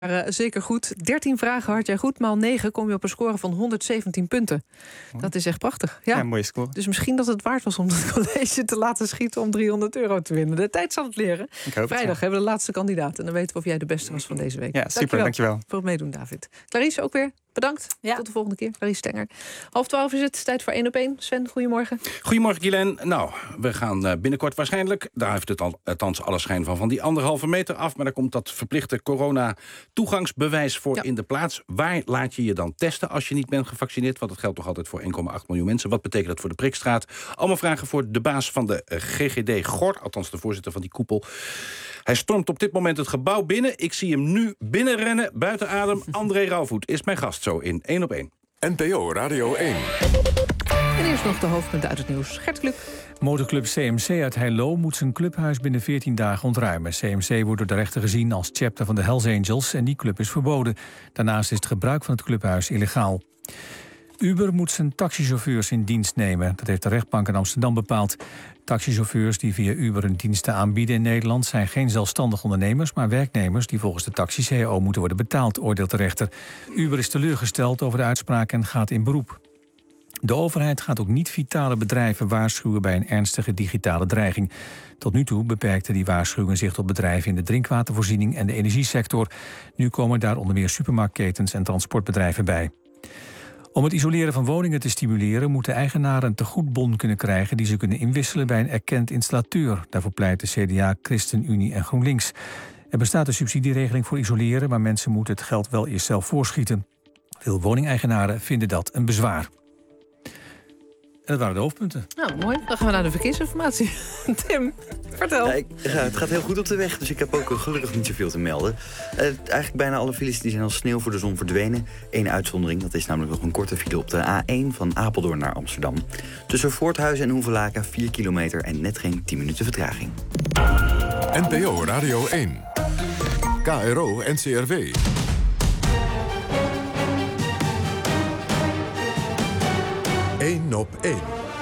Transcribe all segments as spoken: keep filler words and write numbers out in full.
Uh, zeker goed. dertien vragen had jij goed, maal negen kom je op een score van honderdzegentien punten. Dat is echt prachtig. Ja, ja mooie score. Dus misschien dat het waard was om het college te laten schieten om driehonderd euro te winnen. De tijd zal het leren. Vrijdag hebben we de laatste kandidaat en dan weten we of jij de beste was van deze week. Ja, super, dankjewel. dankjewel. Voor het meedoen, David. Clarice, ook weer bedankt. Ja. Tot de volgende keer. Clarice Stenger. Half twaalf is het. Tijd voor één op één. Sven, goedemorgen. Goedemorgen, Guylaine. Nou, we gaan binnenkort waarschijnlijk, daar heeft het al, althans alle schijn van, van die anderhalve meter af. Maar daar komt dat verplichte corona-toegangsbewijs voor ja. in de plaats. Waar laat je je dan testen als je niet bent gevaccineerd? Want dat geldt toch altijd voor één komma acht miljoen mensen. Wat betekent dat voor de prikstraat? Allemaal vragen voor de baas van de G G D Gor, althans de voorzitter van die koepel. Hij stormt op dit moment het gebouw binnen. Ik zie hem nu binnenrennen, buiten adem. André Rauwvoet is mijn gast zo in één op één. N P O Radio één. En eerst nog de hoofdpunten uit het nieuws. Gert Kluk. Motorclub C M C uit Heilo moet zijn clubhuis binnen veertien dagen ontruimen. C M C wordt door de rechter gezien als chapter van de Hells Angels en die club is verboden. Daarnaast is het gebruik van het clubhuis illegaal. Uber moet zijn taxichauffeurs in dienst nemen. Dat heeft de rechtbank in Amsterdam bepaald. Taxichauffeurs die via Uber hun diensten aanbieden in Nederland zijn geen zelfstandig ondernemers, maar werknemers die volgens de taxi-C A O moeten worden betaald, oordeelt de rechter. Uber is teleurgesteld over de uitspraak en gaat in beroep. De overheid gaat ook niet-vitale bedrijven waarschuwen bij een ernstige digitale dreiging. Tot nu toe beperkte die waarschuwingen zich tot bedrijven in de drinkwatervoorziening en de energiesector. Nu komen daar onder meer supermarktketens en transportbedrijven bij. Om het isoleren van woningen te stimuleren moeten eigenaren een tegoedbon kunnen krijgen die ze kunnen inwisselen bij een erkend installateur. Daarvoor pleiten C D A, ChristenUnie en GroenLinks. Er bestaat een subsidieregeling voor isoleren, maar mensen moeten het geld wel eerst zelf voorschieten. Veel woningeigenaren vinden dat een bezwaar. En dat waren de hoofdpunten. Nou, mooi. Dan gaan we naar de verkeersinformatie. Tim, vertel. Ja, ik, ja, het gaat heel goed op de weg, dus ik heb ook gelukkig niet zoveel te melden. Uh, eigenlijk bijna alle files die zijn als sneeuw voor de zon verdwenen. Eén uitzondering, dat is namelijk nog een korte file op de A één van Apeldoorn naar Amsterdam. Tussen Voorthuizen en Hoevelaken vier kilometer en net geen tien minuten vertraging. N P O Radio één. K R O N C R W. één op één.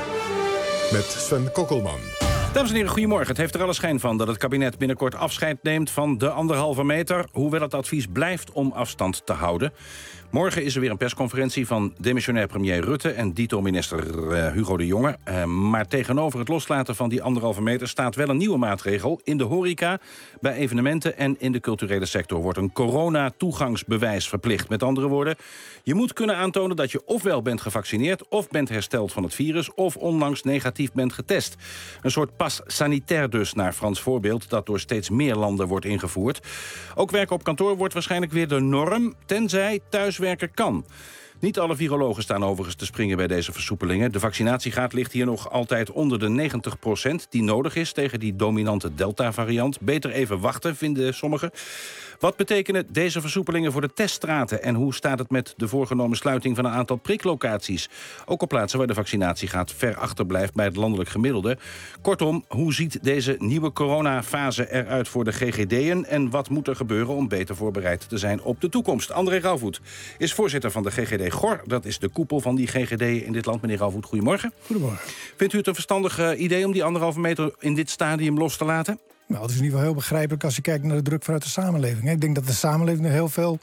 Met Sven Kokkelman. Dames en heren, goedemorgen. Het heeft er alle schijn van dat het kabinet binnenkort afscheid neemt van de anderhalve meter, hoewel het advies blijft om afstand te houden. Morgen is er weer een persconferentie van demissionair premier Rutte en dito-minister uh, Hugo de Jonge. Uh, maar tegenover het loslaten van die anderhalve meter staat wel een nieuwe maatregel. In de horeca, bij evenementen en in de culturele sector wordt een corona-toegangsbewijs verplicht. Met andere woorden, je moet kunnen aantonen dat je ofwel bent gevaccineerd of bent hersteld van het virus of onlangs negatief bent getest. Een soort pas sanitair dus, naar Frans voorbeeld, dat door steeds meer landen wordt ingevoerd. Ook werken op kantoor wordt waarschijnlijk weer de norm, tenzij thuiswerken kan. Niet alle virologen staan overigens te springen bij deze versoepelingen. De vaccinatiegraad ligt hier nog altijd onder de negentig procent... die nodig is tegen die dominante Delta-variant. Beter even wachten, vinden sommigen. Wat betekenen deze versoepelingen voor de teststraten? En hoe staat het met de voorgenomen sluiting van een aantal priklocaties? Ook op plaatsen waar de vaccinatiegraad ver achterblijft bij het landelijk gemiddelde. Kortom, hoe ziet deze nieuwe coronafase eruit voor de G G D'en? En wat moet er gebeuren om beter voorbereid te zijn op de toekomst? André Rauwvoet is voorzitter van de G G D Gor. Dat is de koepel van die G G D'en in dit land. Meneer Rauwvoet, goedemorgen. Goedemorgen. Vindt u het een verstandig uh, idee om die anderhalve meter in dit stadium los te laten? Nou, het is in ieder geval heel begrijpelijk als je kijkt naar de druk vanuit de samenleving. Ik denk dat de samenleving er heel veel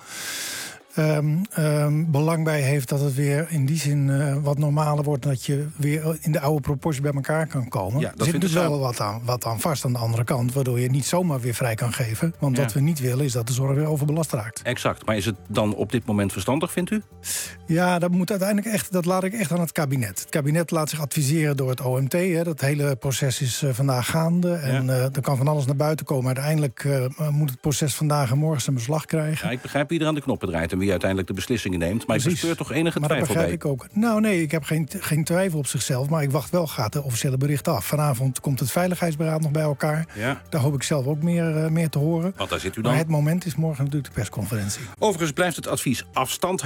um, um, belang bij heeft dat het weer in die zin uh, wat normaler wordt. Dat je weer in de oude proportie bij elkaar kan komen. Ja, er zit dus wel wat aan, wat aan vast aan de andere kant, waardoor je niet zomaar weer vrij kan geven. Want ja. wat we niet willen is dat de zorg weer overbelast raakt. Exact. Maar is het dan op dit moment verstandig, vindt u? Ja, dat moet uiteindelijk echt, dat laat ik echt aan het kabinet. Het kabinet laat zich adviseren door het O M T. Hè. Dat hele proces is uh, vandaag gaande. En ja. uh, er kan van alles naar buiten komen. Uiteindelijk uh, moet het proces vandaag en morgen zijn beslag krijgen. Ja, ik begrijp wie er aan de knoppen draait en wie uiteindelijk de beslissingen neemt. Maar Precies. ik bespeur toch enige maar twijfel dat begrijp bij. Ik ook. Nou nee, ik heb geen, geen twijfel op zichzelf. Maar ik wacht wel, gaat de officiële bericht af. Vanavond komt het Veiligheidsberaad nog bij elkaar. Ja. Daar hoop ik zelf ook meer, uh, meer te horen. Want daar zit u dan. Maar het moment is morgen natuurlijk de persconferentie. Overigens blijft het advies afstand houden.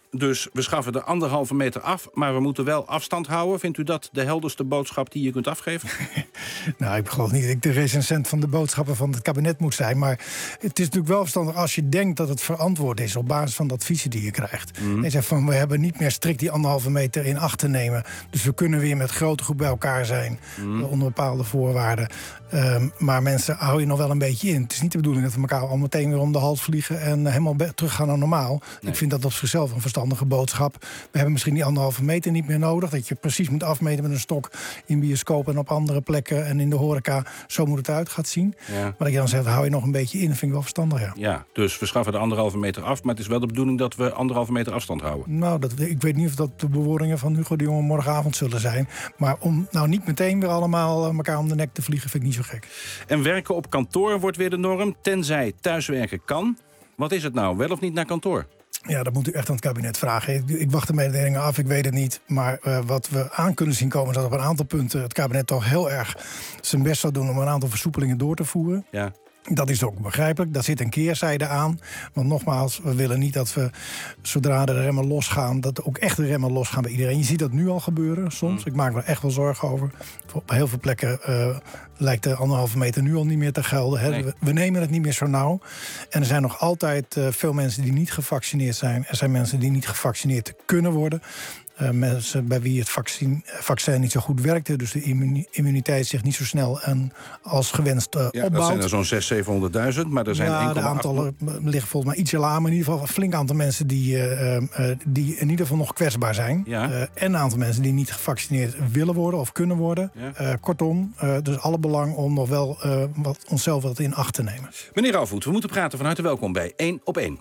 Dus we schaffen de anderhalve meter af, maar we moeten wel afstand houden. Vindt u dat de helderste boodschap die je kunt afgeven? Nou, ik geloof niet dat ik de recensent van de boodschappen van het kabinet moet zijn. Maar het is natuurlijk wel verstandig als je denkt dat het verantwoord is op basis van de adviezen die je krijgt. Mm. En je zegt van, we hebben niet meer strikt die anderhalve meter in acht te nemen. Dus we kunnen weer met grote groep bij elkaar zijn. Mm. Onder bepaalde voorwaarden. Um, maar mensen, hou je nog wel een beetje in. Het is niet de bedoeling dat we elkaar al meteen weer om de hals vliegen en helemaal be- teruggaan naar normaal. Nee. Ik vind dat op zichzelf een verstandige boodschap. We hebben misschien die anderhalve meter niet meer nodig. Dat je precies moet afmeten met een stok in bioscoop en op andere plekken en in de horeca. Zo moet het eruit gaan zien. Ja. Maar dat je dan zegt, hou je nog een beetje in, dat vind ik wel verstandig, ja. Ja, dus we schaffen de anderhalve meter af, maar het is wel de bedoeling dat we anderhalve meter afstand houden. Nou, dat, ik weet niet of dat de bewoordingen van Hugo de Jonge morgenavond zullen zijn. Maar om nou niet meteen weer allemaal elkaar om de nek te vliegen, vind ik niet zo gek. En werken op kantoor wordt weer de norm, tenzij thuiswerken kan. Wat is het nou, wel of niet naar kantoor? Ja, dat moet u echt aan het kabinet vragen. Ik, ik wacht de mededelingen af, ik weet het niet. Maar uh, wat we aan kunnen zien komen is dat op een aantal punten het kabinet toch heel erg zijn best zou doen om een aantal versoepelingen door te voeren. Ja. Dat is ook begrijpelijk. Daar zit een keerzijde aan. Want nogmaals, we willen niet dat we, zodra de remmen losgaan, dat ook echt de remmen losgaan bij iedereen. Je ziet dat nu al gebeuren soms. Mm. Ik maak me er echt wel zorgen over. Op heel veel plekken uh, lijkt de anderhalve meter nu al niet meer te gelden. Hè. Nee. We, we nemen het niet meer zo nauw. En er zijn nog altijd uh, veel mensen die niet gevaccineerd zijn. Er zijn mensen die niet gevaccineerd kunnen worden. Uh, mensen bij wie het vaccin, vaccin niet zo goed werkte. Dus de immuni- immuniteit zich niet zo snel en als gewenst uh, ja, opbouwt. Dat zijn er zo'n zeshonderdduizend, zevenhonderdduizend. Maar er zijn ja, de aantallen liggen volgens mij ietsje lager. Maar in ieder geval een flink aantal mensen die, uh, uh, die in ieder geval nog kwetsbaar zijn. Ja. Uh, en een aantal mensen die niet gevaccineerd willen worden of kunnen worden. Ja. Uh, kortom, uh, dus alle belang om nog wel uh, wat, onszelf wat in acht te nemen. Meneer Rauwvoet, we moeten praten. Van harte welkom bij één op één.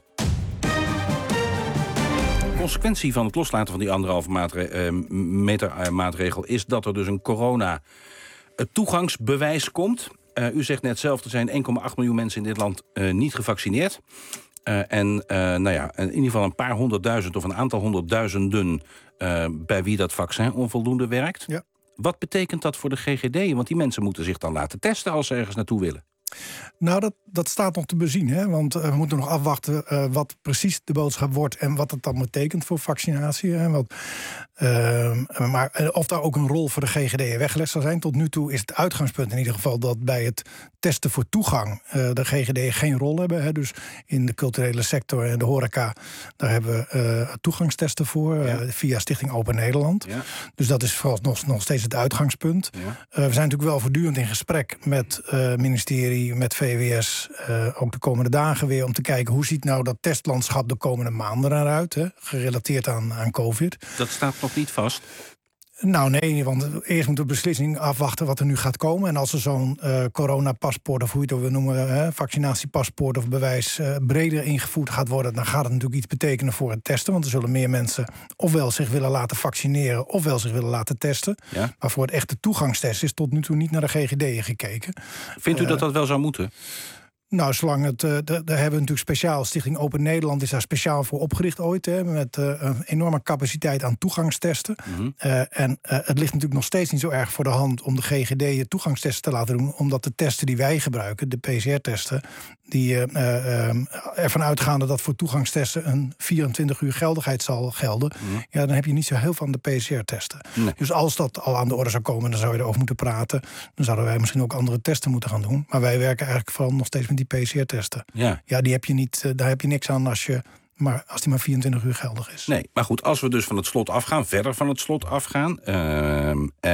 De consequentie van het loslaten van die anderhalve maatre- uh, meter uh, maatregel is dat er dus een corona uh, toegangsbewijs komt. Uh, u zegt net zelf, er zijn één komma acht miljoen mensen in dit land uh, niet gevaccineerd. Uh, en uh, nou ja, in ieder geval een paar honderdduizend of een aantal honderdduizenden uh, bij wie dat vaccin onvoldoende werkt. Ja. Wat betekent dat voor de G G D? Want die mensen moeten zich dan laten testen als ze ergens naartoe willen. Nou, dat, dat staat nog te bezien. Hè? Want uh, we moeten nog afwachten uh, wat precies de boodschap wordt en wat het dan betekent voor vaccinatie. Hè? Want, uh, maar of daar ook een rol voor de G G D weggelegd zal zijn. Tot nu toe is het uitgangspunt in ieder geval dat bij het testen voor toegang uh, de G G D geen rol hebben. Hè? Dus in de culturele sector en de horeca, daar hebben we uh, toegangstesten voor uh, ja. via Stichting Open Nederland. Ja. Dus dat is vooralsnog nog steeds het uitgangspunt. Ja. Uh, we zijn natuurlijk wel voortdurend in gesprek met het uh, ministerie, met V W S, uh, ook de komende dagen weer, om te kijken hoe ziet nou dat testlandschap de komende maanden eruit, hè, gerelateerd aan, aan COVID. Dat staat nog niet vast? Nou nee, want eerst moet de beslissing afwachten wat er nu gaat komen. En als er zo'n uh, coronapaspoort, of hoe je het ook wil noemen, uh, vaccinatiepaspoort of bewijs uh, breder ingevoerd gaat worden, dan gaat het natuurlijk iets betekenen voor het testen. Want er zullen meer mensen ofwel zich willen laten vaccineren, ofwel zich willen laten testen. Ja. Maar voor het echte toegangstest is tot nu toe niet naar de G G D gekeken. Vindt u uh, dat dat wel zou moeten? Nou, zolang het, uh, daar hebben we natuurlijk speciaal, Stichting Open Nederland is daar speciaal voor opgericht ooit, hè, met uh, een enorme capaciteit aan toegangstesten. Mm-hmm. Uh, en uh, het ligt natuurlijk nog steeds niet zo erg voor de hand om de G G D toegangstesten te laten doen, omdat de testen die wij gebruiken, de P C R-testen, die uh, uh, ervan uitgaande dat voor toegangstesten een vierentwintig uur geldigheid zal gelden, mm-hmm. ja, dan heb je niet zo heel veel van de P C R-testen. Nee. Dus als dat al aan de orde zou komen, dan zou je erover moeten praten. Dan zouden wij misschien ook andere testen moeten gaan doen. Maar wij werken eigenlijk vooral nog steeds met die P C R-testen. Ja, ja die heb je niet, uh, daar heb je niks aan als je maar als die maar vierentwintig uur geldig is. Nee, maar goed, als we dus van het slot afgaan, verder van het slot afgaan, uh,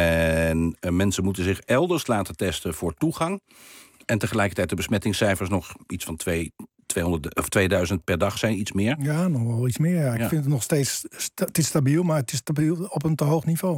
en uh, mensen moeten zich elders laten testen voor toegang, en tegelijkertijd de besmettingscijfers nog iets van twee, tweehonderd of tweeduizend per dag zijn, iets meer. Ja, nog wel iets meer. Ja. Ik ja. vind het nog steeds, sta- het is stabiel, maar het is stabiel op een te hoog niveau.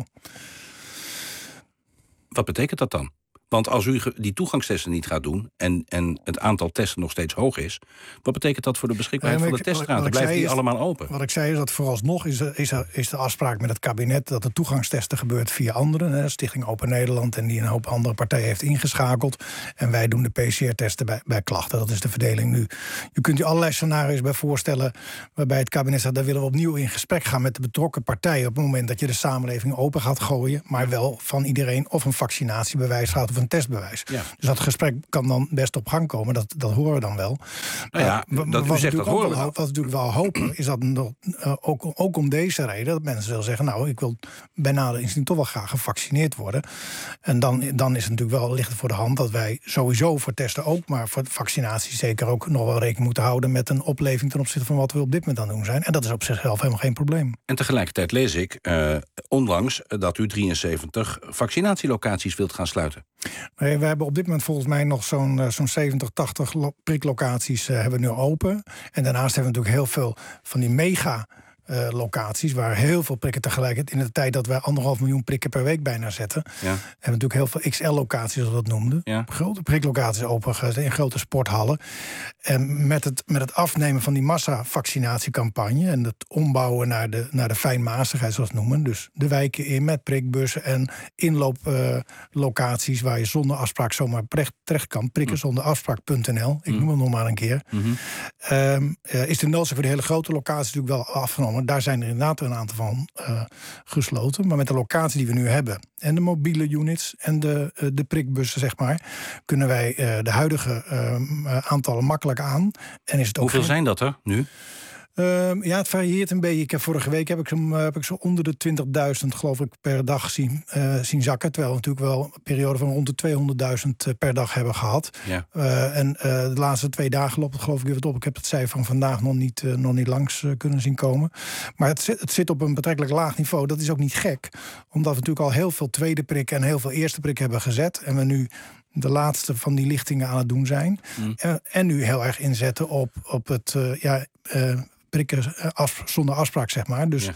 Wat betekent dat dan? Want als u die toegangstesten niet gaat doen en, en het aantal testen nog steeds hoog is, wat betekent dat voor de beschikbaarheid ja, van de teststraten? Blijven die is, allemaal open? Wat ik zei is dat vooralsnog is, is, er, is de afspraak met het kabinet dat de toegangstesten gebeurt via anderen. Hè, Stichting Open Nederland en die een hoop andere partijen heeft ingeschakeld. En wij doen de P C R-testen bij, bij klachten. Dat is de verdeling nu. Je kunt je allerlei scenario's bij voorstellen waarbij het kabinet zegt, daar willen we opnieuw in gesprek gaan met de betrokken partijen op het moment dat je de samenleving open gaat gooien, maar wel van iedereen of een vaccinatiebewijs gaat of een een testbewijs. Ja. Dus dat gesprek kan dan best op gang komen. Dat, dat horen we dan wel. Nou ja, uh, dat u zegt dat horen we wel, Wat we natuurlijk wel hopen, is dat nog, uh, ook, ook om deze reden... dat mensen zullen zeggen, nou, ik wil bij nader instinct toch wel graag gevaccineerd worden. En dan, dan is het natuurlijk wel licht voor de hand... dat wij sowieso voor testen ook, maar voor vaccinatie zeker ook nog wel rekening moeten houden... met een opleving ten opzichte van wat we op dit moment aan het doen zijn. En dat is op zichzelf helemaal geen probleem. En tegelijkertijd lees ik uh, onlangs dat u drieënzeventig vaccinatielocaties wilt gaan sluiten. Nee, we hebben op dit moment volgens mij nog zo'n uh, zo'n zeventig, tachtig lo- priklocaties uh, hebben we nu open. En daarnaast hebben we natuurlijk heel veel van die mega... Uh, locaties waar heel veel prikken tegelijk... in de tijd dat wij anderhalf miljoen prikken per week bijna zetten... Ja. hebben we natuurlijk heel veel X L-locaties, zoals we dat noemden. Ja. Grote priklocaties opengezet in grote sporthallen. En met het, met het afnemen van die massavaccinatiecampagne... en het ombouwen naar de, naar de fijnmazigheid, zoals we het noemen... dus de wijken in met prikbussen en inlooplocaties... Uh, waar je zonder afspraak zomaar terecht kan. prikken zonder afspraak punt n l. Ik noem hem nog maar een keer. Mm-hmm. Um, uh, is de noodzaak voor de hele grote locaties natuurlijk wel afgenomen. Daar zijn er inderdaad een aantal van uh, gesloten. Maar met de locatie die we nu hebben... en de mobiele units en de, uh, de prikbussen, zeg maar... kunnen wij uh, de huidige uh, aantallen makkelijk aan. En is het ook Hoeveel geen... zijn dat er nu? Uh, ja, het varieert een beetje. Ik heb, vorige week heb ik, zo, uh, heb ik zo onder de twintigduizend, geloof ik, per dag zien, uh, zien zakken. Terwijl we natuurlijk wel een periode van rond de tweehonderdduizend uh, per dag hebben gehad. Ja. Uh, en uh, de laatste twee dagen loopt het geloof ik weer wat op. Ik heb het cijfer van vandaag nog niet, uh, nog niet langs uh, kunnen zien komen. Maar het zit, het zit op een betrekkelijk laag niveau. Dat is ook niet gek. Omdat we natuurlijk al heel veel tweede prikken en heel veel eerste prikken hebben gezet. En we nu de laatste van die lichtingen aan het doen zijn. Mm. En, en nu heel erg inzetten op, op het... Uh, ja, uh, prikken af, zonder afspraak, zeg maar. Dus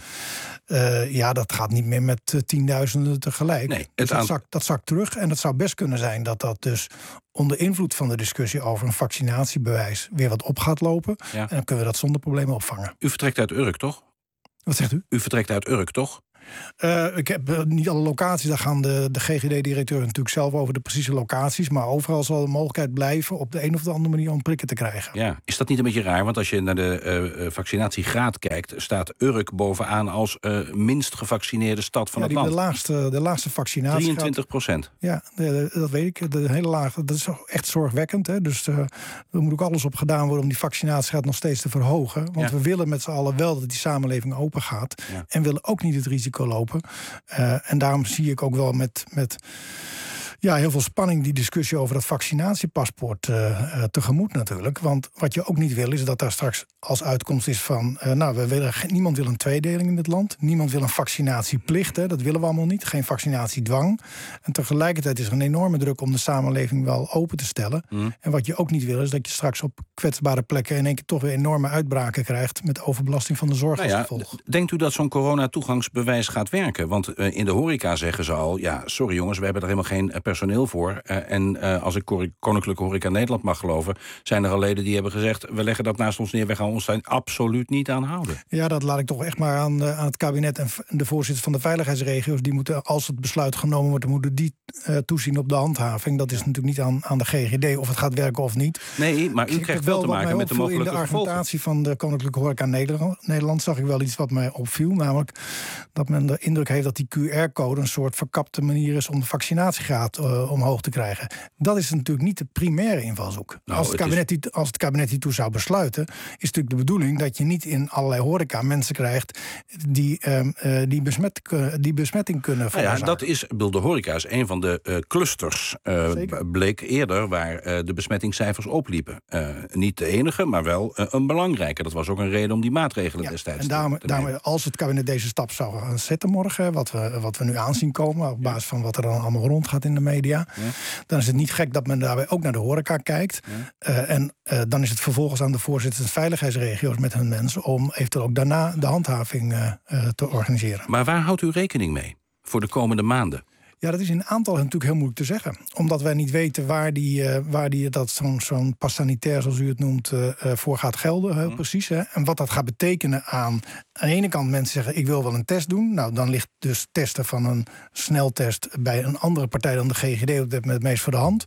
ja, uh, ja dat gaat niet meer met uh, tienduizenden tegelijk. Nee, dus dat, aan... zakt, dat zakt terug. En het zou best kunnen zijn dat dat dus onder invloed van de discussie over een vaccinatiebewijs weer wat op gaat lopen. Ja. En dan kunnen we dat zonder problemen opvangen. U vertrekt uit Urk, toch? Wat zegt u? U vertrekt uit Urk, toch? Uh, ik heb uh, niet alle locaties, daar gaan de, de G G D-directeur natuurlijk zelf over de precieze locaties. Maar overal zal de mogelijkheid blijven op de een of de andere manier om prikken te krijgen. Ja, is dat niet een beetje raar? Want als je naar de uh, vaccinatiegraad kijkt, staat Urk bovenaan als uh, minst gevaccineerde stad van ja, het die land. De laagste, de laagste vaccinatiegraad. drieëntwintig procent. Ja, de, de, dat weet ik. De hele laag, dat is echt zorgwekkend. Hè? Dus uh, er moet ook alles op gedaan worden om die vaccinatiegraad nog steeds te verhogen. Want ja. we willen met z'n allen wel dat die samenleving open gaat. Ja. En willen ook niet het risico lopen. Uh, en daarom zie ik ook wel met, met ja, heel veel spanning die discussie over dat vaccinatiepaspoort uh, uh, tegemoet natuurlijk. Want wat je ook niet wil is dat daar straks als uitkomst is van... Uh, nou, we willen, niemand wil een tweedeling in dit land. Niemand wil een vaccinatieplicht. Hè, dat willen we allemaal niet. Geen vaccinatiedwang. En tegelijkertijd is er een enorme druk om de samenleving wel open te stellen. Mm. En wat je ook niet wil is dat je straks op kwetsbare plekken in één keer toch weer enorme uitbraken krijgt met overbelasting van de zorg nou als gevolg. Ja, denkt u dat zo'n coronatoegangsbewijs gaat werken? Want uh, in de horeca zeggen ze al, ja, sorry jongens, we hebben er helemaal geen uh, personeel voor. Uh, en uh, als ik Koninklijke Horeca Nederland mag geloven, zijn er al leden die hebben gezegd, we leggen dat naast ons neer, we gaan ons daar absoluut niet aan houden. Ja, dat laat ik toch echt maar aan, uh, aan het kabinet en de voorzitter van de veiligheidsregio's. Die moeten, als het besluit genomen wordt, moeten die uh, toezien op de handhaving. Dat is natuurlijk niet aan, aan de G G D of het gaat werken of niet. Nee, maar u ik krijgt wel te maken met de mogelijke gevolgen. In de argumentatie van de Koninklijke Horeca Nederland, Nederland zag ik wel iets wat mij opviel. Namelijk dat men de indruk heeft dat die Q R-code een soort verkapte manier is om de vaccinatiegraad uh, omhoog te krijgen. Dat is natuurlijk niet de primaire invalshoek. Nou, als, het kabinet is... die, als het kabinet die toe zou besluiten, is natuurlijk de bedoeling dat je niet in allerlei horeca mensen krijgt die, um, uh, die, besmet, uh, die besmetting kunnen veroorzaken. Nou ja, dat is, de horeca is een van de uh, clusters, uh, bleek eerder, waar uh, de besmettingscijfers opliepen. Uh, niet de enige, maar wel uh, een belangrijke. Dat was ook een reden om die maatregelen ja, destijds en daarom, te, te nemen. Daarom, als het kabinet deze stap zou gaan zetten morgen, wat we, wat we nu aanzien komen, op basis van wat er dan allemaal rondgaat in de media, ja. dan is het niet gek dat men daarbij ook naar de horeca kijkt. Ja. Uh, en uh, dan is het vervolgens aan de voorzitters van veiligheidsregio's met hun mensen om eventueel ook daarna de handhaving uh, uh, te organiseren. Maar waar houdt u rekening mee voor de komende maanden? Ja, dat is in aantal natuurlijk heel moeilijk te zeggen. Omdat wij niet weten waar die, uh, waar die dat zo'n zo'n pas sanitair, zoals u het noemt, uh, voor gaat gelden. Heel mm. precies. Hè? En wat dat gaat betekenen aan, aan de ene kant mensen zeggen, ik wil wel een test doen. Nou, dan ligt dus testen van een sneltest bij een andere partij dan de G G D op dit moment het meest voor de hand.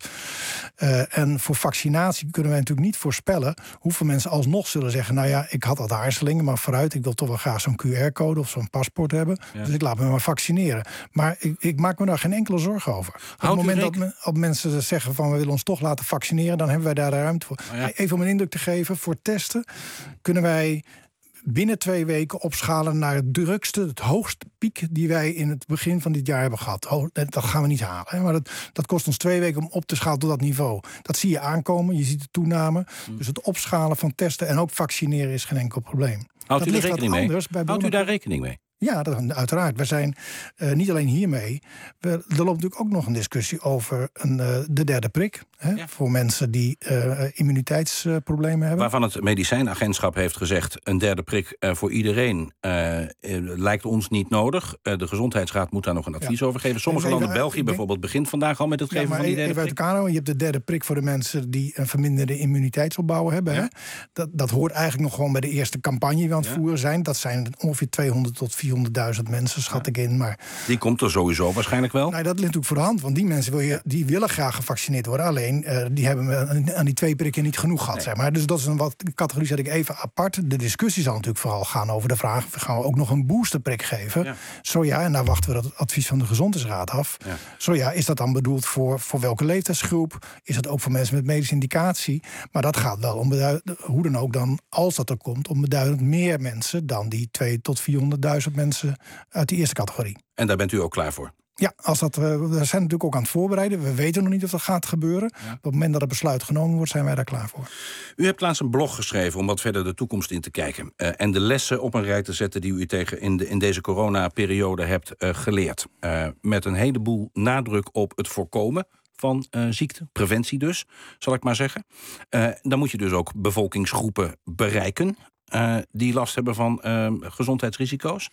Uh, en voor vaccinatie kunnen wij natuurlijk niet voorspellen hoeveel mensen alsnog zullen zeggen, nou ja, ik had al de aarzelingen, maar vooruit, ik wil toch wel graag zo'n Q R-code of zo'n paspoort hebben. Ja. Dus ik laat me maar vaccineren. Maar ik, ik maak me daar geen enkele zorgen over. Op het moment dat me, op mensen zeggen van we willen ons toch laten vaccineren, dan hebben wij daar de ruimte voor. Oh ja. Even om een indruk te geven, voor testen kunnen wij binnen twee weken opschalen naar het drukste, het hoogste piek die wij in het begin van dit jaar hebben gehad. Oh, dat gaan we niet halen. Hè? Maar dat, dat kost ons twee weken om op te schalen tot dat niveau. Dat zie je aankomen, je ziet de toename. Hmm. Dus het opschalen van testen en ook vaccineren is geen enkel probleem. Houdt dat u, er rekening mee? Bij Houdt u daar rekening mee? Ja, dat, uiteraard. We zijn uh, niet alleen hiermee. We, er loopt natuurlijk ook nog een discussie over een, uh, de derde prik. Hè, ja. Voor mensen die uh, immuniteitsproblemen uh, hebben. Waarvan het medicijnagentschap heeft gezegd, een derde prik uh, voor iedereen uh, uh, lijkt ons niet nodig. Uh, de Gezondheidsraad moet daar nog een advies ja. over geven. Sommige even, landen, België denk, bijvoorbeeld, begint vandaag al met het geven ja, van die derde prik. Kano, je hebt de derde prik voor de mensen die een verminderde immuniteitsopbouw hebben. Ja. Hè? Dat, dat hoort eigenlijk nog gewoon bij de eerste campagne die we aan het ja. voeren zijn. Dat zijn ongeveer tweehonderd tot vierhonderdduizend mensen, schat ja. ik in. Maar die komt er sowieso waarschijnlijk wel? Nou, dat ligt natuurlijk voor de hand, want die mensen wil je, die willen graag gevaccineerd worden. Alleen, uh, die hebben aan die twee prikken niet genoeg gehad. Nee. Zeg maar. Dus dat is een wat categorie, zet ik even apart. De discussie zal natuurlijk vooral gaan over de vraag, gaan we ook nog een boosterprik geven? Ja. Zo ja, en daar wachten we dat advies van de Gezondheidsraad af. Ja. Zo ja, is dat dan bedoeld voor, voor welke leeftijdsgroep? Is dat ook voor mensen met medische indicatie? Maar dat gaat wel om beduidend, hoe dan ook dan, als dat er komt, om beduidend meer mensen dan die twee tot vierhonderdduizend mensen uit die eerste categorie. En daar bent u ook klaar voor? Ja, als dat, we zijn natuurlijk ook aan het voorbereiden. We weten nog niet of dat gaat gebeuren. Ja. Op het moment dat het besluit genomen wordt, zijn wij daar klaar voor. U hebt laatst een blog geschreven om wat verder de toekomst in te kijken. Uh, en de lessen op een rij te zetten die u tegen in, de, in deze coronaperiode hebt uh, geleerd. Uh, met een heleboel nadruk op het voorkomen van uh, ziekte, preventie dus, zal ik maar zeggen. Uh, dan moet je dus ook bevolkingsgroepen bereiken uh, die last hebben van uh, gezondheidsrisico's.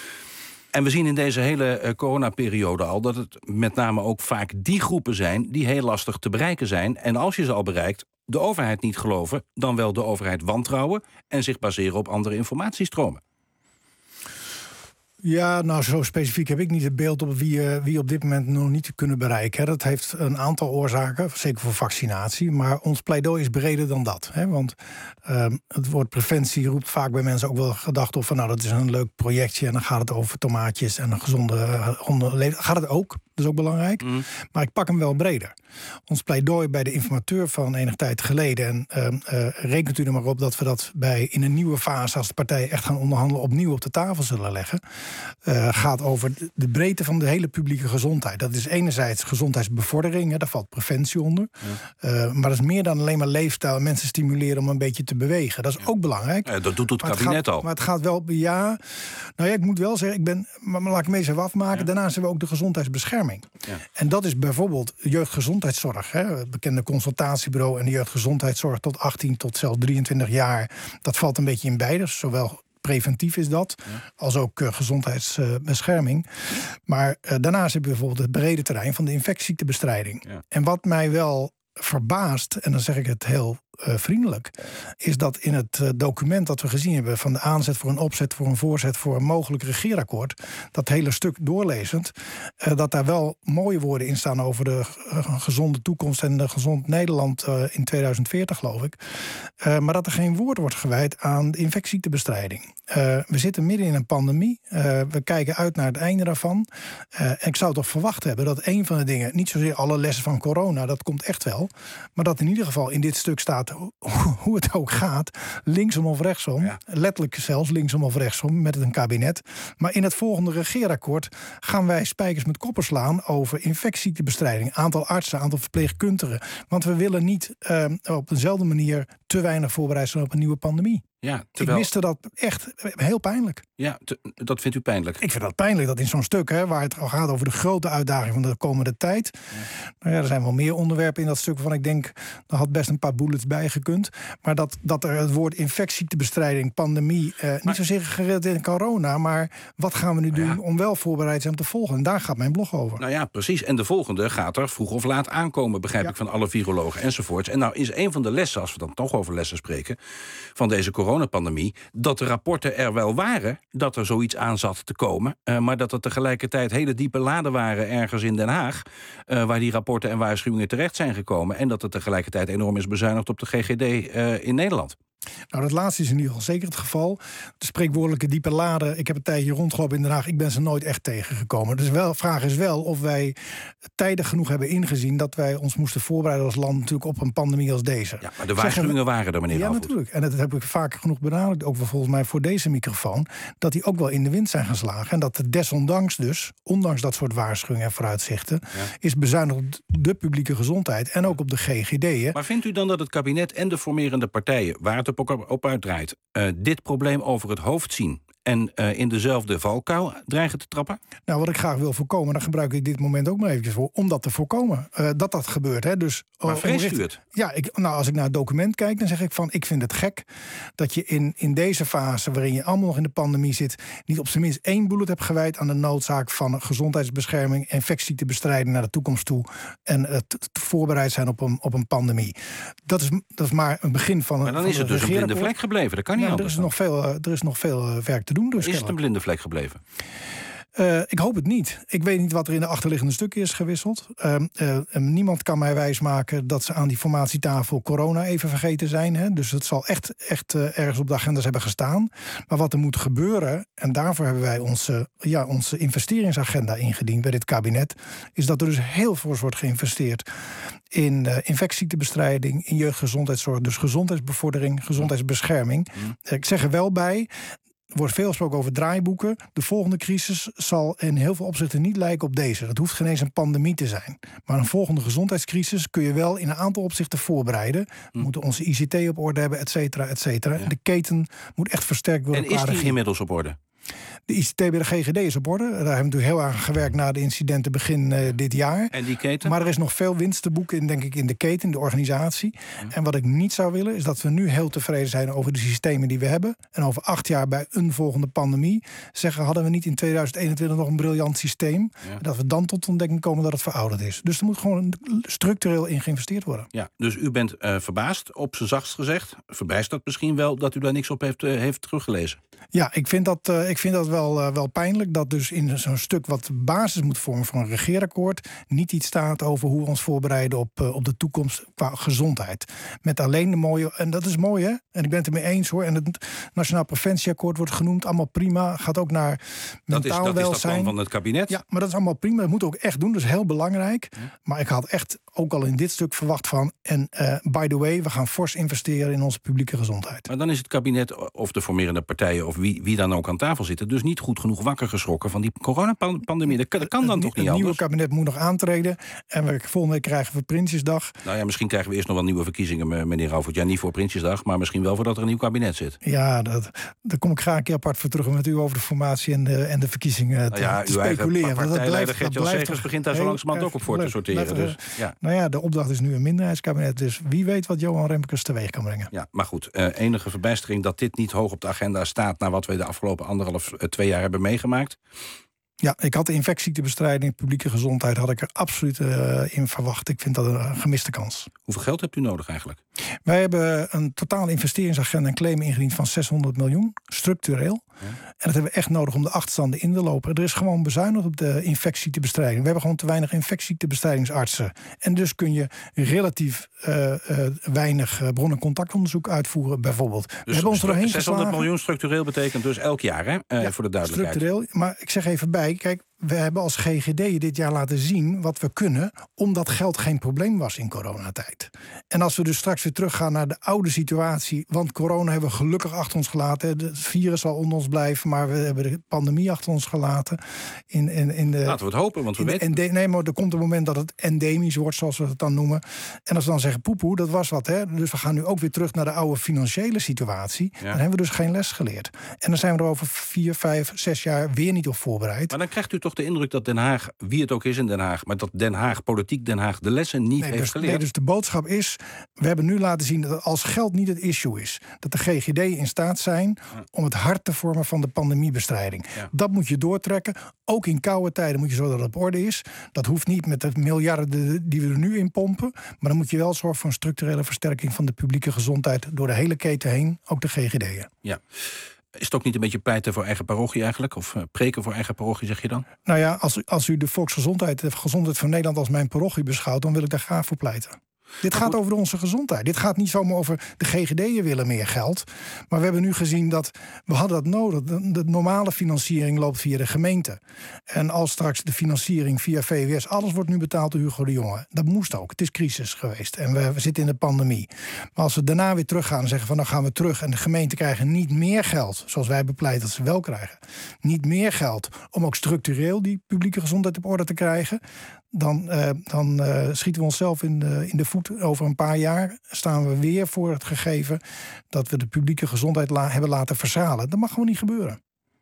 En we zien in deze hele uh, coronaperiode al dat het met name ook vaak die groepen zijn die heel lastig te bereiken zijn. En als je ze al bereikt, de overheid niet geloven, dan wel de overheid wantrouwen en zich baseren op andere informatiestromen. Ja, nou zo specifiek heb ik niet het beeld op wie, uh, wie op dit moment nog niet kunnen bereiken. Hè. Dat heeft een aantal oorzaken, zeker voor vaccinatie. Maar ons pleidooi is breder dan dat. Hè. Want uh, het woord preventie roept vaak bij mensen ook wel gedachten van, nou, dat is een leuk projectje en dan gaat het over tomaatjes en een gezonde uh, hondenleven. Gaat het ook, dat is ook belangrijk. Mm. Maar ik pak hem wel breder. Ons pleidooi bij de informateur van enige tijd geleden, en uh, uh, rekent u er maar op dat we dat bij in een nieuwe fase, als de partijen echt gaan onderhandelen, opnieuw op de tafel zullen leggen. Uh, gaat over de breedte van de hele publieke gezondheid. Dat is enerzijds gezondheidsbevordering, hè, daar valt preventie onder. Ja. Uh, maar dat is meer dan alleen maar leefstijl, mensen stimuleren om een beetje te bewegen. Dat is ja. ook belangrijk. Ja, dat doet het maar kabinet het gaat, al. Maar het gaat wel, ja. Nou ja, ik moet wel zeggen, ik ben, maar laat ik me eens even afmaken. Ja. Daarnaast hebben we ook de gezondheidsbescherming. Ja. En dat is bijvoorbeeld jeugdgezondheidszorg. Hè, het bekende consultatiebureau en de jeugdgezondheidszorg tot achttien tot zelfs drieëntwintig jaar. Dat valt een beetje in beide, zowel preventief is dat, ja. als ook uh, gezondheidsbescherming. Uh, maar uh, daarnaast heb je bijvoorbeeld het brede terrein van de infectieziektebestrijding. Ja. En wat mij wel verbaast, en dan zeg ik het heel uh, vriendelijk, is dat in het uh, document dat we gezien hebben van de aanzet voor een opzet, voor een voorzet, voor een mogelijk regeerakkoord, dat hele stuk doorlezend, uh, dat daar wel mooie woorden in staan over de uh, gezonde toekomst en de gezond Nederland uh, in tweeduizend veertig, geloof ik. Uh, maar dat er geen woord wordt gewijd aan de infectieziektebestrijding. Uh, we zitten midden in een pandemie. Uh, we kijken uit naar het einde daarvan. Uh, en ik zou toch verwacht hebben dat een van de dingen, niet zozeer alle lessen van corona, dat komt echt wel, maar dat in ieder geval in dit stuk staat hoe het ook gaat, linksom of rechtsom, ja. letterlijk zelfs linksom of rechtsom met een kabinet. Maar in het volgende regeerakkoord gaan wij spijkers met koppen slaan over infectieziektebestrijding, aantal artsen, aantal verpleegkundigen. Want we willen niet uh, op dezelfde manier te weinig voorbereid zijn op een nieuwe pandemie. Ja, terwijl... Ik miste dat echt heel pijnlijk. Ja, te, dat vindt u pijnlijk? Ik vind dat pijnlijk, dat in zo'n stuk, hè, waar het al gaat over de grote uitdaging van de komende tijd. Ja. Nou ja, er zijn wel meer onderwerpen in dat stuk waarvan ik denk, daar had best een paar bullets bij gekund. Maar dat, dat er het woord infectieziektebestrijding, pandemie, eh, maar... niet zozeer gereeld in corona, maar wat gaan we nu doen ja. om wel voorbereid te zijn om te volgen? En daar gaat mijn blog over. Nou ja, precies. En de volgende gaat er vroeg of laat aankomen, begrijp ja. ik van alle virologen enzovoorts. En nou is een van de lessen, als we dan toch over lessen spreken, van deze corona coronapandemie, dat de rapporten er wel waren dat er zoiets aan zat te komen, uh, maar dat er tegelijkertijd hele diepe laden waren ergens in Den Haag, uh, waar die rapporten en waarschuwingen terecht zijn gekomen, en dat er tegelijkertijd enorm is bezuinigd op de G G D uh, in Nederland. Nou, dat laatste is in ieder geval zeker het geval. De spreekwoordelijke diepe laden, ik heb een tijdje rondgelopen in Den Haag, ik ben ze nooit echt tegengekomen. Dus de vraag is wel of wij tijdig genoeg hebben ingezien dat wij ons moesten voorbereiden als land natuurlijk op een pandemie als deze. Ja, maar de waarschuwingen waren er, meneer Ja, Rauwvoet. natuurlijk. En dat heb ik vaker genoeg benadrukt, ook wel volgens mij voor deze microfoon, dat die ook wel in de wind zijn geslagen. En dat er desondanks dus, ondanks dat soort waarschuwingen en vooruitzichten, ja. is bezuinigd op de publieke gezondheid en ook op de G G D'en. Maar vindt u dan dat het kabinet en de formerende partijen, waar het op, op uitdraait, uh, dit probleem over het hoofd zien en uh, in dezelfde valkuil dreigen te trappen? Nou, wat ik graag wil voorkomen, daar gebruik ik dit moment ook maar eventjes voor, om dat te voorkomen. Uh, dat dat gebeurt. Hè. Dus, maar uh, vreest u het? Ja, ik, nou, als ik naar het document kijk, dan zeg ik van, ik vind het gek dat je in, in deze fase, waarin je allemaal nog in de pandemie zit, niet op zijn minst één bullet hebt gewijd aan de noodzaak van gezondheidsbescherming, infectiebestrijding naar de toekomst toe en uh, te, te voorbereid zijn op een, op een pandemie. Dat is, dat is maar een begin van een. Maar dan is het dus een blinde vlek gebleven. Dat kan niet ja, anders. Er is, nog veel, uh, er is nog veel uh, werk te doen. Dus is het een blinde vlek gebleven? Uh, ik hoop het niet. Ik weet niet wat er in de achterliggende stukken is gewisseld. Uh, uh, niemand kan mij wijsmaken dat ze aan die formatietafel corona even vergeten zijn. Hè? Dus het zal echt, echt uh, ergens op de agendas hebben gestaan. Maar wat er moet gebeuren, en daarvoor hebben wij onze, ja, onze investeringsagenda ingediend bij dit kabinet, is dat er dus heel fors wordt geïnvesteerd in uh, infectieziektebestrijding, in jeugdgezondheidszorg, dus gezondheidsbevordering, gezondheidsbescherming. Mm. Ik zeg er wel bij, er wordt veel gesproken over draaiboeken. De volgende crisis zal in heel veel opzichten niet lijken op deze. Dat hoeft geen eens een pandemie te zijn. Maar een volgende gezondheidscrisis kun je wel in een aantal opzichten voorbereiden. We moeten onze I C T op orde hebben, et cetera, et cetera. Ja. De keten moet echt versterkt worden. En is die inmiddels op orde? De I C T bij de G G D is op orde. Daar hebben we natuurlijk heel aan gewerkt na de incidenten begin uh, dit jaar. En die keten? Maar er is nog veel winst te boeken in, denk ik, in de keten, in de organisatie. Ja. En wat ik niet zou willen, is dat we nu heel tevreden zijn over de systemen die we hebben. En over acht jaar bij een volgende pandemie zeggen, hadden we niet in tweeduizend eenentwintig nog een briljant systeem. Ja. Dat we dan tot de ontdekking komen dat het verouderd is. Dus er moet gewoon structureel in geïnvesteerd worden. Ja, dus u bent uh, verbaasd, op z'n zachtst gezegd. Verbijst dat misschien wel dat u daar niks op heeft, uh, heeft teruggelezen? Ja, ik vind dat, uh, ik vind dat wel, uh, wel pijnlijk dat dus in zo'n stuk wat basis moet vormen voor een regeerakkoord niet iets staat over hoe we ons voorbereiden op, uh, op de toekomst qua gezondheid. Met alleen de mooie, en dat is mooi hè, en ik ben het ermee eens hoor, en het Nationaal Preventieakkoord wordt genoemd, allemaal prima, gaat ook naar mentaal welzijn. Dat is, dat is dat plan van het kabinet? Ja, maar dat is allemaal prima, dat moeten we ook echt doen, dat is heel belangrijk. Ja. Maar ik had echt ook al in dit stuk verwacht van, en uh, by the way, we gaan fors investeren in onze publieke gezondheid. Maar dan is het kabinet of de formerende partijen of wie, wie dan ook aan tafel zitten, dus niet goed genoeg wakker geschrokken van die coronapandemie. Dat kan, dat kan dan het, toch niet anders? Het nieuwe kabinet moet nog aantreden en we, volgende week krijgen we Prinsjesdag. Nou ja, misschien krijgen we eerst nog wel nieuwe verkiezingen, meneer Rauwvoet. Ja, niet voor Prinsjesdag, maar misschien wel voordat er een nieuw kabinet zit. Ja, dat, daar kom ik graag een keer apart voor terug om met u over de formatie en de, en de verkiezingen te, nou ja, te speculeren. Partijleider Gert-Jan Segers begint daar zo langzamerhand ook op voor te sorteren. Dus, ja. Nou ja, de opdracht is nu een minderheidskabinet, dus wie weet wat Johan Remkes teweeg kan brengen. Ja, maar goed, uh, enige verbijstering dat dit niet hoog op de agenda staat na wat we de afgelopen anderhalf, uh, twee jaar hebben meegemaakt. Ja, ik had de infectieziektebestrijding, publieke gezondheid, had ik er absoluut uh, in verwacht. Ik vind dat een gemiste kans. Hoeveel geld hebt u nodig eigenlijk? Wij hebben een totale investeringsagenda en claim ingediend van zeshonderd miljoen, structureel. Ja. En dat hebben we echt nodig om de achterstanden in te lopen. Er is gewoon bezuinigd op de infectieziektebestrijding. We hebben gewoon te weinig infectieziektebestrijdingsaartsen. En dus kun je relatief uh, uh, weinig uh, bron- en contactonderzoek uitvoeren, bijvoorbeeld. Dus we hebben ons erheen zeshonderd miljoen structureel betekent dus elk jaar, hè? Uh, ja, voor de duidelijkheid. Structureel, maar ik zeg even bij, kijk, we hebben als G G D dit jaar laten zien wat we kunnen, omdat geld geen probleem was in coronatijd. En als we dus straks weer teruggaan naar de oude situatie, want corona hebben we gelukkig achter ons gelaten. Het virus zal onder ons blijven, maar we hebben de pandemie achter ons gelaten. In, in, in de, Laten we het hopen, want we weten... Ende, nee, maar er komt een moment dat het endemisch wordt, zoals we het dan noemen. En als we dan zeggen, poepoe, dat was wat, hè. Dus we gaan nu ook weer terug naar de oude financiële situatie. Ja. Dan hebben we dus geen les geleerd. En dan zijn we er over vier, vijf, zes jaar weer niet op voorbereid. Maar dan krijgt u toch toch de indruk dat Den Haag, wie het ook is in Den Haag, maar dat Den Haag, politiek Den Haag, de lessen niet nee, heeft dus, geleerd. Nee, dus de boodschap is, we hebben nu laten zien dat als geld niet het issue is, dat de G G D in staat zijn om het hart te vormen van de pandemiebestrijding. Ja. Dat moet je doortrekken. Ook in koude tijden moet je zorgen dat het op orde is. Dat hoeft niet met de miljarden die we er nu in pompen. Maar dan moet je wel zorgen voor een structurele versterking van de publieke gezondheid door de hele keten heen, ook de G G D'en. Ja. Is het ook niet een beetje pleiten voor eigen parochie eigenlijk? Of uh, preken voor eigen parochie, zeg je dan? Nou ja, als, als u de volksgezondheid, de gezondheid van Nederland als mijn parochie beschouwt, dan wil ik daar graag voor pleiten. Dit gaat over onze gezondheid. Dit gaat niet zomaar over de G G D'en willen meer geld. Maar we hebben nu gezien dat we hadden dat nodig. De, de normale financiering loopt via de gemeente. En als straks de financiering via V W S... alles wordt nu betaald door Hugo de Jonge. Dat moest ook. Het is crisis geweest. En we, we zitten in de pandemie. Maar als we daarna weer teruggaan en zeggen van dan gaan we terug... en de gemeenten krijgen niet meer geld, zoals wij bepleiten dat ze wel krijgen. Niet meer geld om ook structureel die publieke gezondheid op orde te krijgen... dan, uh, dan uh, schieten we onszelf in de, in de voet. Over een paar jaar staan we weer voor het gegeven dat we de publieke gezondheid la- hebben laten verzalen. Dat mag gewoon niet gebeuren.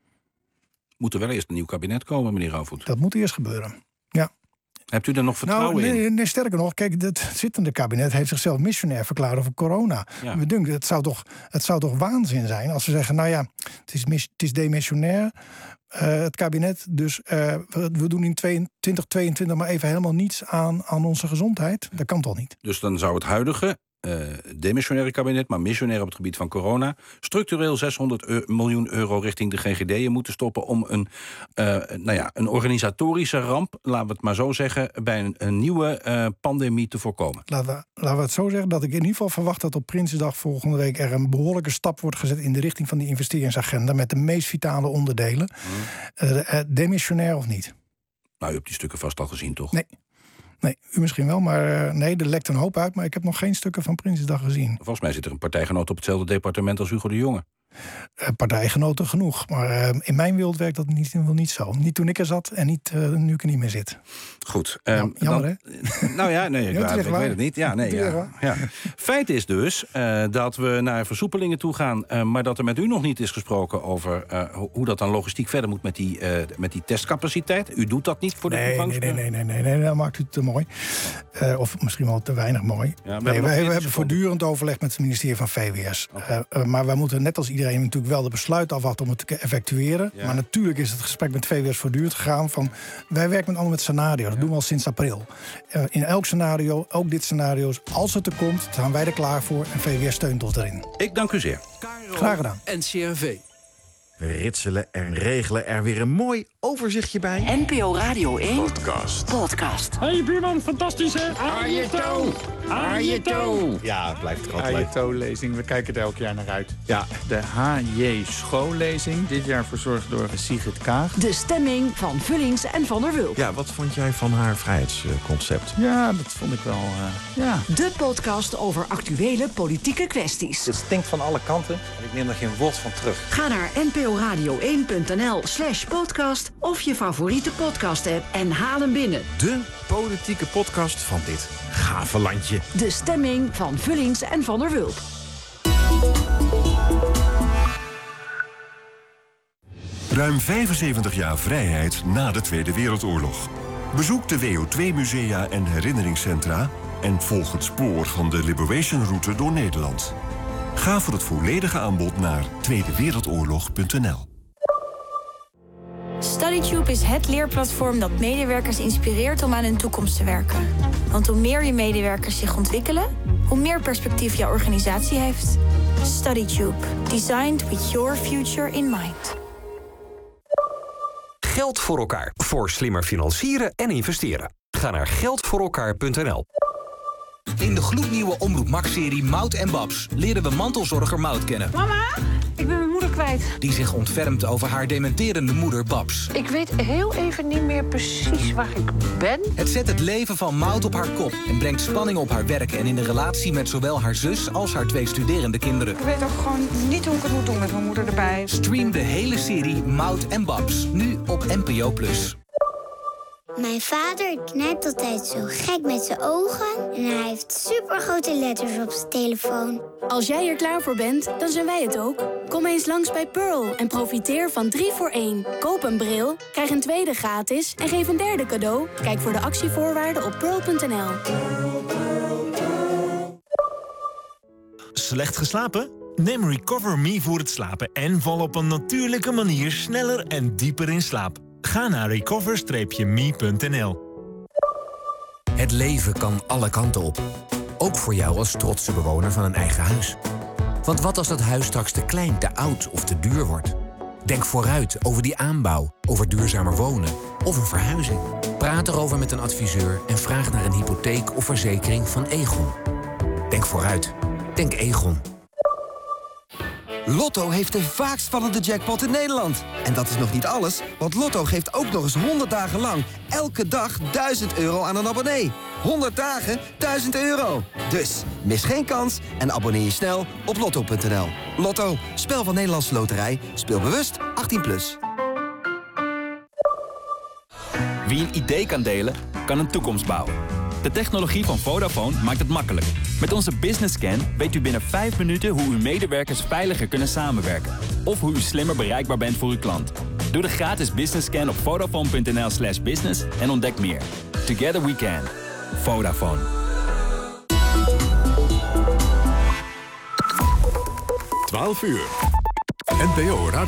Moet er wel eerst een nieuw kabinet komen, meneer Rauwvoet? Dat moet eerst gebeuren, ja. Hebt u er nog vertrouwen nou, nee, in? Nee, sterker nog, kijk, het zittende kabinet heeft zichzelf missionair verklaard over corona. Ja. We denken, het zou, toch, het zou toch waanzin zijn als we zeggen, nou ja, het is, mis, het is demissionair, uh, het kabinet, dus uh, we, we doen in twintig tweeëntwintig maar even helemaal niets aan, aan onze gezondheid. Dat kan toch niet? Dus dan zou het huidige Uh, demissionaire kabinet, maar missionair op het gebied van corona, structureel zeshonderd miljoen euro richting de G G D'en moeten stoppen om een, uh, nou ja, een organisatorische ramp, laten we het maar zo zeggen, bij een, een nieuwe uh, pandemie te voorkomen. Laten we, laten we het zo zeggen dat ik in ieder geval verwacht dat op Prinsjesdag volgende week er een behoorlijke stap wordt gezet in de richting van die investeringsagenda met de meest vitale onderdelen. Hmm. Uh, uh, demissionair of niet? Nou, u hebt die stukken vast al gezien, toch? Nee. Nee, u misschien wel, maar uh, nee, er lekt een hoop uit... maar ik heb nog geen stukken van Prinsjesdag gezien. Volgens mij zit er een partijgenoot op hetzelfde departement als Hugo de Jonge. Uh, partijgenoten genoeg, maar uh, in mijn wereld werkt dat niet, niet zo. Niet toen ik er zat en niet uh, nu ik er niet meer zit. Goed. Um, nou, jammer, dan, hè? Nou ja, nee, ik, waar, ik weet het niet. Ja, nee, ja, ja. Feit is dus uh, dat we naar versoepelingen toe gaan... Uh, maar dat er met u nog niet is gesproken over uh, hoe dat dan logistiek verder moet met die, uh, met die testcapaciteit. U doet dat niet voor de nee, toegangs... Nee, nee, nee, nee, nee, nee, dat maakt u te mooi. Uh, of misschien wel te weinig mooi. Ja, we nee, hebben, we, we hebben voortdurend overleg met het ministerie van V W S. Okay. Uh, uh, maar wij moeten net als iedereen natuurlijk wel de besluit afwachten om het te effectueren. Ja. Maar natuurlijk is het gesprek met V W S voortdurend gegaan van... wij werken met allemaal met scenario's. Dat ja. doen we al sinds april. Uh, in elk scenario, ook dit scenario's, als het er komt, staan wij er klaar voor en V W S steunt ons erin. Ik dank u zeer. Graag gedaan. N C R V. We ritselen en regelen er weer een mooi overzichtje bij. N P O Radio één. Podcast. Podcast. Hey buurman, fantastisch hè? Arjeto! Arjeto! Ja, het blijft er altijd leuk. Arjeto-lezing, we kijken er elk jaar naar uit. Ja, de H J Schoollezing, dit jaar verzorgd door Sigrid Kaag. De stemming van Vullings en Van der Wulp. Ja, wat vond jij van haar vrijheidsconcept? Ja, dat vond ik wel, uh, ja. De podcast over actuele politieke kwesties. Het stinkt van alle kanten en ik neem er geen woord van terug. Ga naar n p o radio één punt n l slash podcast of je favoriete podcast-app en haal hem binnen. De politieke podcast van dit gave landje. De stemming van Vullings en Van der Wulp. Ruim vijfenzeventig jaar vrijheid na de Tweede Wereldoorlog. Bezoek de W O twee musea en herinneringscentra en volg het spoor van de Liberation Route door Nederland. Ga voor het volledige aanbod naar tweede wereldoorlog punt n l. StudyTube is het leerplatform dat medewerkers inspireert om aan hun toekomst te werken. Want hoe meer je medewerkers zich ontwikkelen, hoe meer perspectief jouw organisatie heeft. StudyTube. Designed with your future in mind. Geld voor elkaar. Voor slimmer financieren en investeren. Ga naar geld voor elkaar punt n l. In de gloednieuwe Omroep Max-serie Mout en Babs leren we mantelzorger Mout kennen. Mama, ik ben mijn moeder kwijt. Die zich ontfermt over haar dementerende moeder Babs. Ik weet heel even niet meer precies waar ik ben. Het zet het leven van Mout op haar kop en brengt spanning op haar werk en in de relatie met zowel haar zus als haar twee studerende kinderen. Ik weet ook gewoon niet hoe ik het moet doen met mijn moeder erbij. Stream de hele serie Mout en Babs, nu op N P O plus. Mijn vader knijpt altijd zo gek met zijn ogen en hij heeft supergrote letters op zijn telefoon. Als jij er klaar voor bent, dan zijn wij het ook. Kom eens langs bij Pearl en profiteer van drie voor één. Koop een bril, krijg een tweede gratis en geef een derde cadeau. Kijk voor de actievoorwaarden op pearl punt n l. Slecht geslapen? Neem Recover Me voor het slapen en val op een natuurlijke manier sneller en dieper in slaap. Ga naar recover me punt n l. Het leven kan alle kanten op. Ook voor jou als trotse bewoner van een eigen huis. Want wat als dat huis straks te klein, te oud of te duur wordt? Denk vooruit over die aanbouw, over duurzamer wonen of een verhuizing. Praat erover met een adviseur en vraag naar een hypotheek of verzekering van Egon. Denk vooruit. Denk Egon. Lotto heeft de vaakst vallende jackpot in Nederland. En dat is nog niet alles, want Lotto geeft ook nog eens honderd dagen lang... elke dag duizend euro aan een abonnee. honderd dagen, duizend euro. Dus, mis geen kans en abonneer je snel op lotto punt n l. Lotto, spel van Nederlandse Loterij. Speel bewust, achttien plus. Wie een idee kan delen, kan een toekomst bouwen. De technologie van Vodafone maakt het makkelijk. Met onze Business Scan weet u binnen vijf minuten hoe uw medewerkers veiliger kunnen samenwerken. Of hoe u slimmer bereikbaar bent voor uw klant. Doe de gratis Business Scan op vodafone punt n l slash business en ontdek meer. Together we can. Vodafone. twaalf uur. N P O Radio.